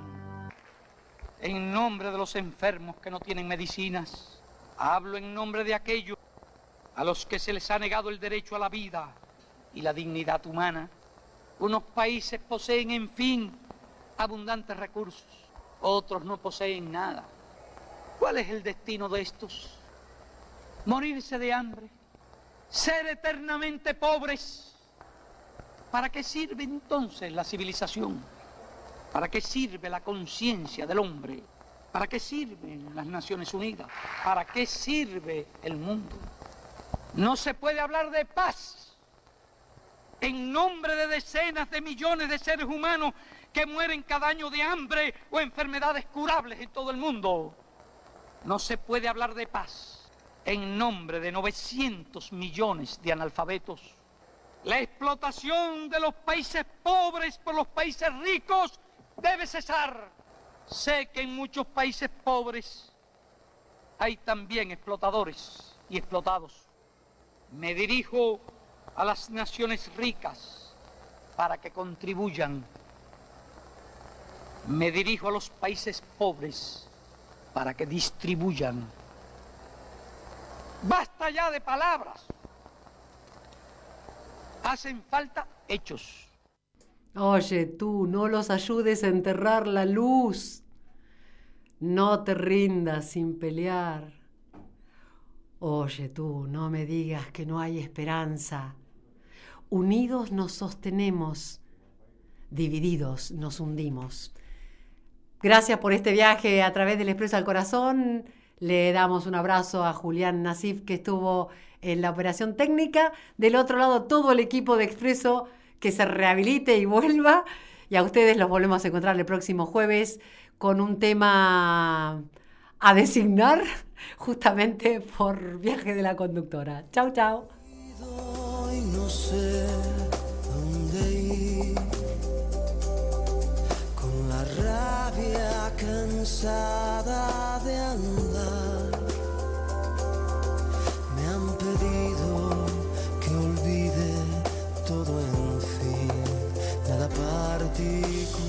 S20: En nombre de los enfermos que no tienen medicinas. Hablo en nombre de aquellos a los que se les ha negado el derecho a la vida y la dignidad humana. Unos países poseen, en fin, abundantes recursos. Otros no poseen nada. ¿Cuál es el destino de estos? ¿Morirse de hambre? ¿Ser eternamente pobres? ¿Para qué sirve entonces la civilización? ¿Para qué sirve la conciencia del hombre? ¿Para qué sirven las Naciones Unidas? ¿Para qué sirve el mundo? No se puede hablar de paz en nombre de decenas de millones de seres humanos que mueren cada año de hambre o enfermedades curables en todo el mundo. No se puede hablar de paz en nombre de 900 millones de analfabetos. La explotación de los países pobres por los países ricos debe cesar. Sé que en muchos países pobres hay también explotadores y explotados. Me dirijo a las naciones ricas para que contribuyan. Me dirijo a los países pobres para que distribuyan. Basta ya de palabras. Hacen falta hechos.
S5: Oye, tú, no los ayudes a enterrar la luz. No te rindas sin pelear. Oye, tú, no me digas que no hay esperanza. Unidos nos sostenemos, divididos nos hundimos. Gracias por este viaje a través del Expreso al Corazón. Le damos un abrazo a Julián Nasif, que estuvo en la operación técnica. Del otro lado, todo el equipo de Expreso, que se rehabilite y vuelva. Y a ustedes los volvemos a encontrar el próximo jueves con un tema a designar justamente por Viaje de la Conductora. Chau, chau.
S17: Y no sé dónde ir, con la rabia cansada de andar. Me han pedido que olvide todo, en fin, nada particular.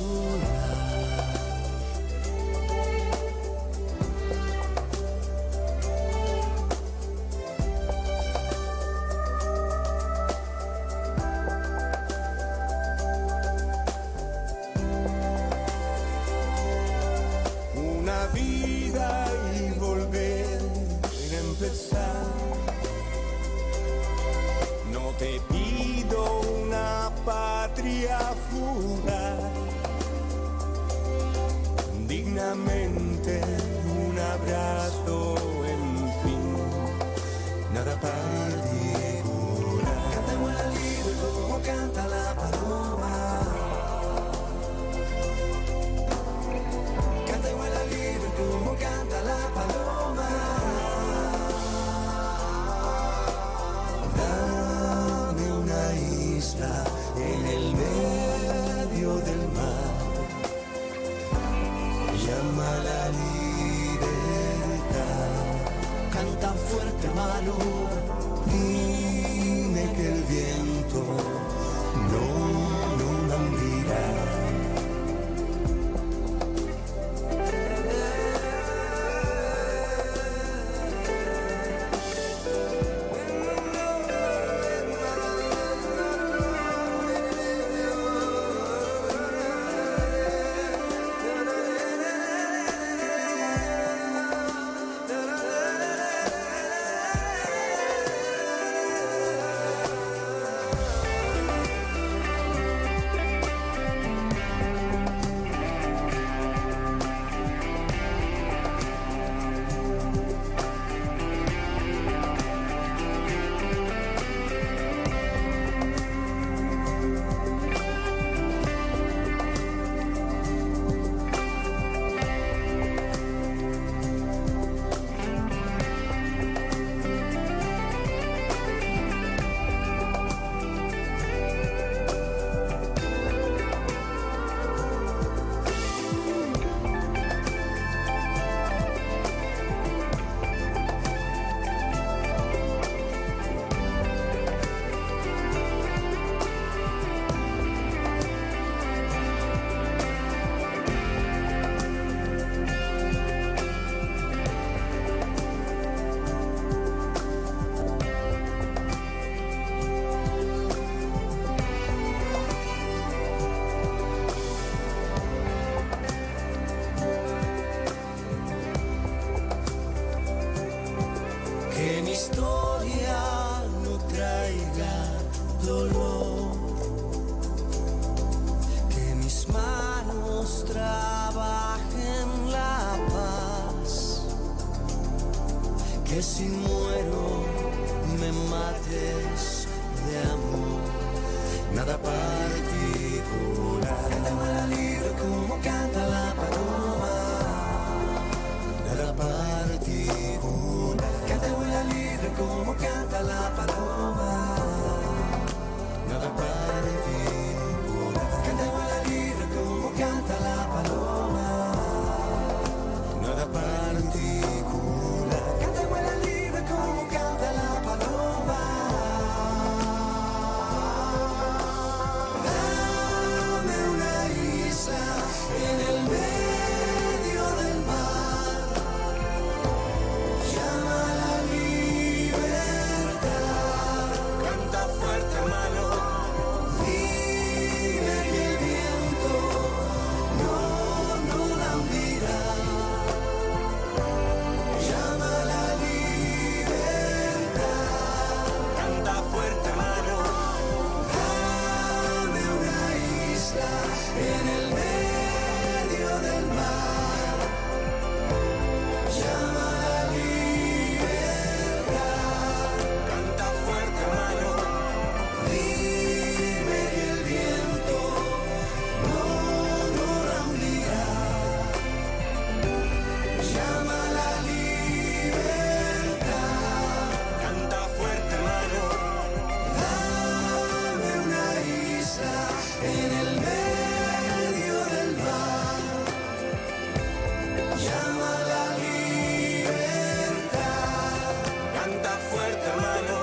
S17: Vida y volver a empezar. No te pido una patria fugaz, dignamente un abrazo, en fin, nada particular. Canta vuela libre como canta la paloma. Como canta la paloma. Dame una isla en el medio del mar. Llama a la libertad. Canta fuerte, Malú. Dime que el viento no la hundirá. si muero me mates de amor, nada particular. Canta vuela libre como canta la paloma, nada particular. Canta vuela libre como canta la paloma, nada particular. Canta vuela libre como canta la paloma, nada particular. Canta vuela libre como canta la paloma. Dame una isla en el medio del mar, llama a la libertad. Canta fuerte, hermano, dime que el viento no la hundirá. Llama a la libertad. Canta fuerte, hermano, dame una isla en el medio del mar. Llama a la libertad. Canta fuerte, hermano, dime que el viento no la hundirá. Llama a la libertad. Canta fuerte, hermano, dame una isla en el medio del mar. Llama a la libertad. Canta fuerte, hermano,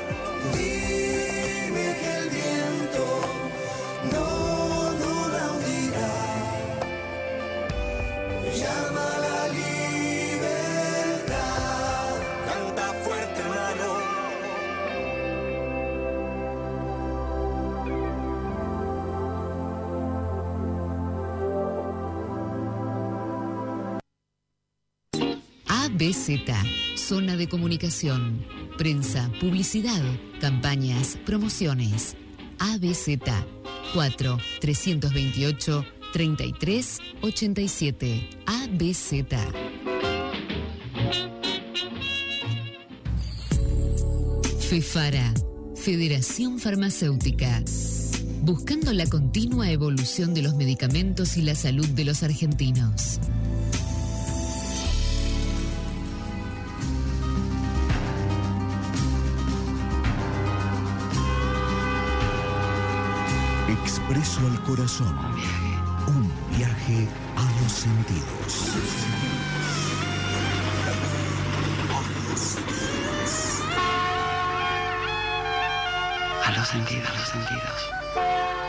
S17: dime que el viento no la hundirá. Llama a la libertad. Canta fuerte, hermano.
S15: ABZ, Zona de Comunicación, Prensa, Publicidad, Campañas, Promociones. ABZ, 4-328-3387. ABZ. FEFARA, Federación Farmacéutica. Buscando la continua evolución de los medicamentos y la salud de los argentinos.
S2: Expreso al corazón. Un viaje a los sentidos.
S13: A los sentidos, a los sentidos.